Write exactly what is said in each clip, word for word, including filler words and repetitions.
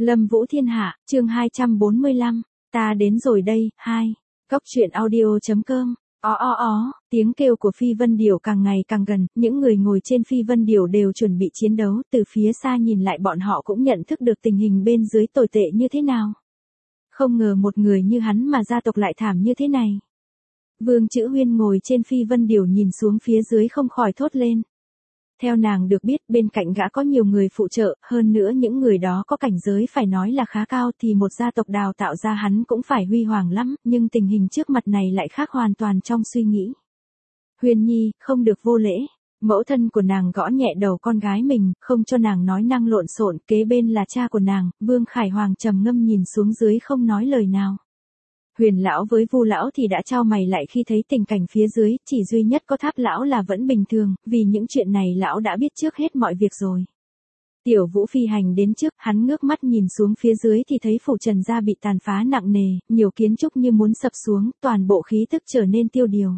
Lâm Vũ Thiên Hạ, chương hai trăm bốn mươi lăm, ta đến rồi đây, hai. Cốc truyện audio.com. Ó ó ó, tiếng kêu của Phi Vân Điểu càng ngày càng gần, những người ngồi trên Phi Vân Điểu đều chuẩn bị chiến đấu, từ phía xa nhìn lại bọn họ cũng nhận thức được tình hình bên dưới tồi tệ như thế nào. Không ngờ một người như hắn mà gia tộc lại thảm như thế này. Vương Chữ Huyên ngồi trên Phi Vân Điểu nhìn xuống phía dưới không khỏi thốt lên. Theo nàng được biết bên cạnh gã có nhiều người phụ trợ, hơn nữa những người đó có cảnh giới phải nói là khá cao thì một gia tộc đào tạo ra hắn cũng phải huy hoàng lắm, nhưng tình hình trước mặt này lại khác hoàn toàn trong suy nghĩ. Huyên Nhi, không được vô lễ. Mẫu thân của nàng gõ nhẹ đầu con gái mình, không cho nàng nói năng lộn xộn, kế bên là cha của nàng, Vương Khải Hoàng trầm ngâm nhìn xuống dưới không nói lời nào. Huyền lão với Vu lão thì đã chau mày lại khi thấy tình cảnh phía dưới, chỉ duy nhất có Tháp lão là vẫn bình thường, vì những chuyện này lão đã biết trước hết mọi việc rồi. Tiểu Vũ phi hành đến trước, hắn ngước mắt nhìn xuống phía dưới thì thấy phủ Trần gia bị tàn phá nặng nề, nhiều kiến trúc như muốn sập xuống, toàn bộ khí tức trở nên tiêu điều.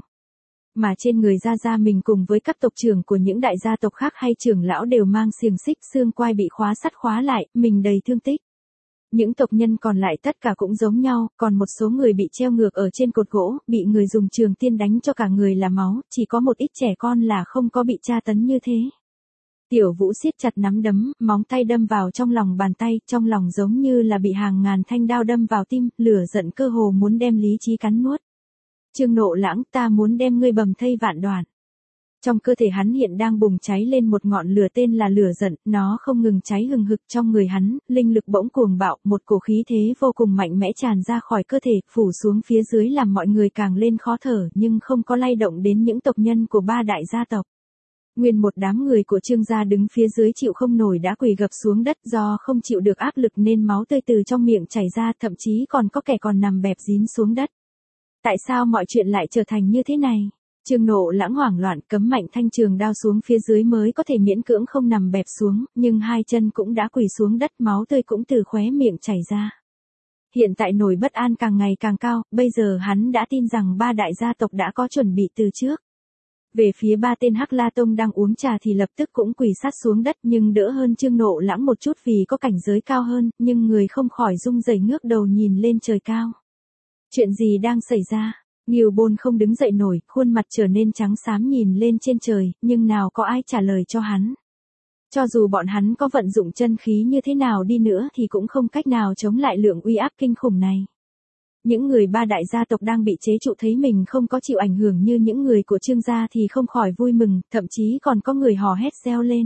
Mà trên người gia gia mình cùng với các tộc trưởng của những đại gia tộc khác hay trưởng lão đều mang xiềng xích, xương quai bị khóa sắt khóa lại, mình đầy thương tích. Những tộc nhân còn lại tất cả cũng giống nhau, còn một số người bị treo ngược ở trên cột gỗ, bị người dùng trường tiên đánh cho cả người là máu, chỉ có một ít trẻ con là không có bị tra tấn như thế. Tiểu Vũ siết chặt nắm đấm, móng tay đâm vào trong lòng bàn tay, trong lòng giống như là bị hàng ngàn thanh đao đâm vào tim, lửa giận cơ hồ muốn đem lý trí cắn nuốt. Trương Nộ Lãng, ta muốn đem ngươi bầm thây vạn đoạn. Trong cơ thể hắn hiện đang bùng cháy lên một ngọn lửa tên là lửa giận, nó không ngừng cháy hừng hực trong người hắn, linh lực bỗng cuồng bạo, một cổ khí thế vô cùng mạnh mẽ tràn ra khỏi cơ thể, phủ xuống phía dưới làm mọi người càng lên khó thở, nhưng không có lay động đến những tộc nhân của ba đại gia tộc. Nguyên một đám người của Trương gia đứng phía dưới chịu không nổi đã quỳ gập xuống đất, do không chịu được áp lực nên máu tươi từ trong miệng chảy ra, thậm chí còn có kẻ còn nằm bẹp dín xuống đất. Tại sao mọi chuyện lại trở thành như thế này? Trương Nộ Lãng hoảng loạn cấm mạnh thanh trường đao xuống phía dưới mới có thể miễn cưỡng không nằm bẹp xuống, nhưng hai chân cũng đã quỳ xuống đất, máu tươi cũng từ khóe miệng chảy ra. Hiện tại nỗi bất an càng ngày càng cao, bây giờ hắn đã tin rằng ba đại gia tộc đã có chuẩn bị từ trước. Về phía ba tên Hắc La Tông đang uống trà thì lập tức cũng quỳ sát xuống đất, nhưng đỡ hơn Trương Nộ Lãng một chút vì có cảnh giới cao hơn, nhưng người không khỏi rung rẩy ngước đầu nhìn lên trời cao. Chuyện gì đang xảy ra? Nhiều Bôn không đứng dậy nổi, khuôn mặt trở nên trắng xám nhìn lên trên trời, nhưng nào có ai trả lời cho hắn. Cho dù bọn hắn có vận dụng chân khí như thế nào đi nữa thì cũng không cách nào chống lại lượng uy áp kinh khủng này. Những người ba đại gia tộc đang bị chế trụ thấy mình không có chịu ảnh hưởng như những người của Trương gia thì không khỏi vui mừng, thậm chí còn có người hò hét reo lên.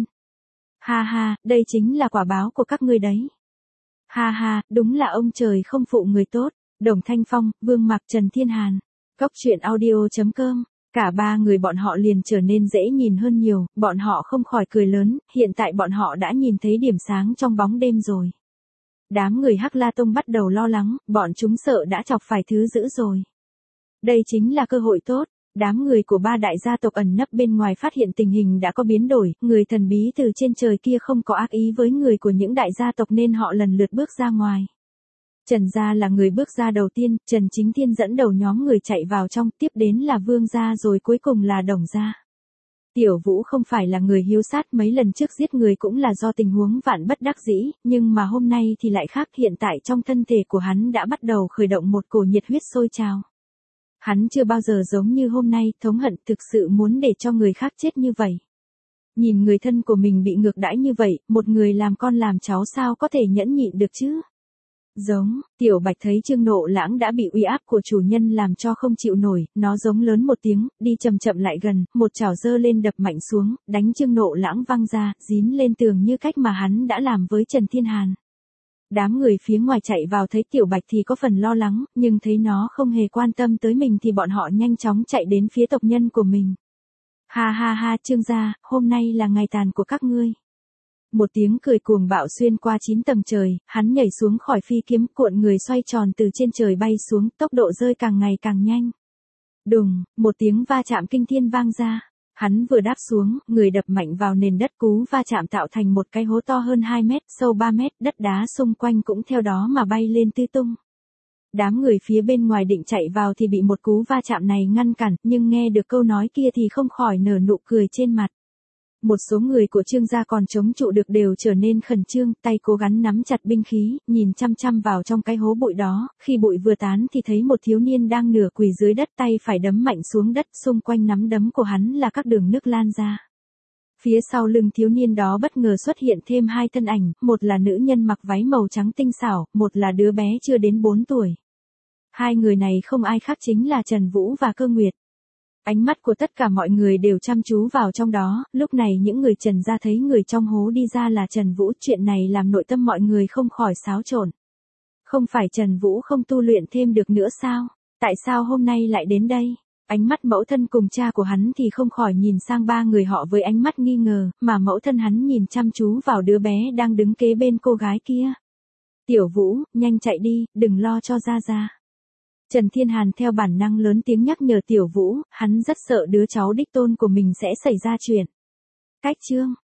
Ha ha, đây chính là quả báo của các ngươi đấy. Ha ha, đúng là ông trời không phụ người tốt. Đồng Thanh Phong, Vương Mặc, Trần Thiên Hàn. Cốc truyện audio.com. Cả ba người bọn họ liền trở nên dễ nhìn hơn nhiều, bọn họ không khỏi cười lớn, hiện tại bọn họ đã nhìn thấy điểm sáng trong bóng đêm rồi. Đám người Hắc La Tông bắt đầu lo lắng, bọn chúng sợ đã chọc phải thứ dữ rồi. Đây chính là cơ hội tốt. Đám người của ba đại gia tộc ẩn nấp bên ngoài phát hiện tình hình đã có biến đổi, người thần bí từ trên trời kia không có ác ý với người của những đại gia tộc nên họ lần lượt bước ra ngoài. Trần gia là người bước ra đầu tiên, Trần Chính Thiên dẫn đầu nhóm người chạy vào trong, tiếp đến là Vương gia rồi cuối cùng là Đồng gia. Tiểu Vũ không phải là người hiếu sát, mấy lần trước giết người cũng là do tình huống vạn bất đắc dĩ, nhưng mà hôm nay thì lại khác, hiện tại trong thân thể của hắn đã bắt đầu khởi động một cổ nhiệt huyết sôi trào. Hắn chưa bao giờ giống như hôm nay, thống hận thực sự muốn để cho người khác chết như vậy. Nhìn người thân của mình bị ngược đãi như vậy, một người làm con làm cháu sao có thể nhẫn nhịn được chứ? Giống, Tiểu Bạch thấy Trương Nộ Lãng đã bị uy áp của chủ nhân làm cho không chịu nổi, nó giống lớn một tiếng, đi chậm chậm lại gần, một chảo giơ lên đập mạnh xuống, đánh Trương Nộ Lãng văng ra, dín lên tường như cách mà hắn đã làm với Trần Thiên Hàn. Đám người phía ngoài chạy vào thấy Tiểu Bạch thì có phần lo lắng, nhưng thấy nó không hề quan tâm tới mình thì bọn họ nhanh chóng chạy đến phía tộc nhân của mình. Ha ha ha, Trương gia, hôm nay là ngày tàn của các ngươi. Một tiếng cười cuồng bạo xuyên qua chín tầng trời, hắn nhảy xuống khỏi phi kiếm, cuộn người xoay tròn từ trên trời bay xuống, tốc độ rơi càng ngày càng nhanh. Đùng, một tiếng va chạm kinh thiên vang ra. Hắn vừa đáp xuống, người đập mạnh vào nền đất, cú va chạm tạo thành một cái hố to hơn hai mét, sâu ba mét, đất đá xung quanh cũng theo đó mà bay lên tứ tung. Đám người phía bên ngoài định chạy vào thì bị một cú va chạm này ngăn cản, nhưng nghe được câu nói kia thì không khỏi nở nụ cười trên mặt. Một số người của Trương gia còn chống trụ được đều trở nên khẩn trương, tay cố gắng nắm chặt binh khí, nhìn chăm chăm vào trong cái hố bụi đó, khi bụi vừa tán thì thấy một thiếu niên đang nửa quỳ dưới đất, tay phải đấm mạnh xuống đất, xung quanh nắm đấm của hắn là các đường nước lan ra. Phía sau lưng thiếu niên đó bất ngờ xuất hiện thêm hai thân ảnh, một là nữ nhân mặc váy màu trắng tinh xảo, một là đứa bé chưa đến bốn tuổi. Hai người này không ai khác chính là Trần Vũ và Cơ Nguyệt. Ánh mắt của tất cả mọi người đều chăm chú vào trong đó, lúc này những người Trần gia thấy người trong hố đi ra là Trần Vũ, chuyện này làm nội tâm mọi người không khỏi xáo trộn. Không phải Trần Vũ không tu luyện thêm được nữa sao? Tại sao hôm nay lại đến đây? Ánh mắt mẫu thân cùng cha của hắn thì không khỏi nhìn sang ba người họ với ánh mắt nghi ngờ, mà mẫu thân hắn nhìn chăm chú vào đứa bé đang đứng kế bên cô gái kia. Tiểu Vũ, nhanh chạy đi, đừng lo cho Gia Gia. Trần Thiên Hàn theo bản năng lớn tiếng nhắc nhở Tiểu Vũ, hắn rất sợ đứa cháu đích tôn của mình sẽ xảy ra chuyện. Cách chương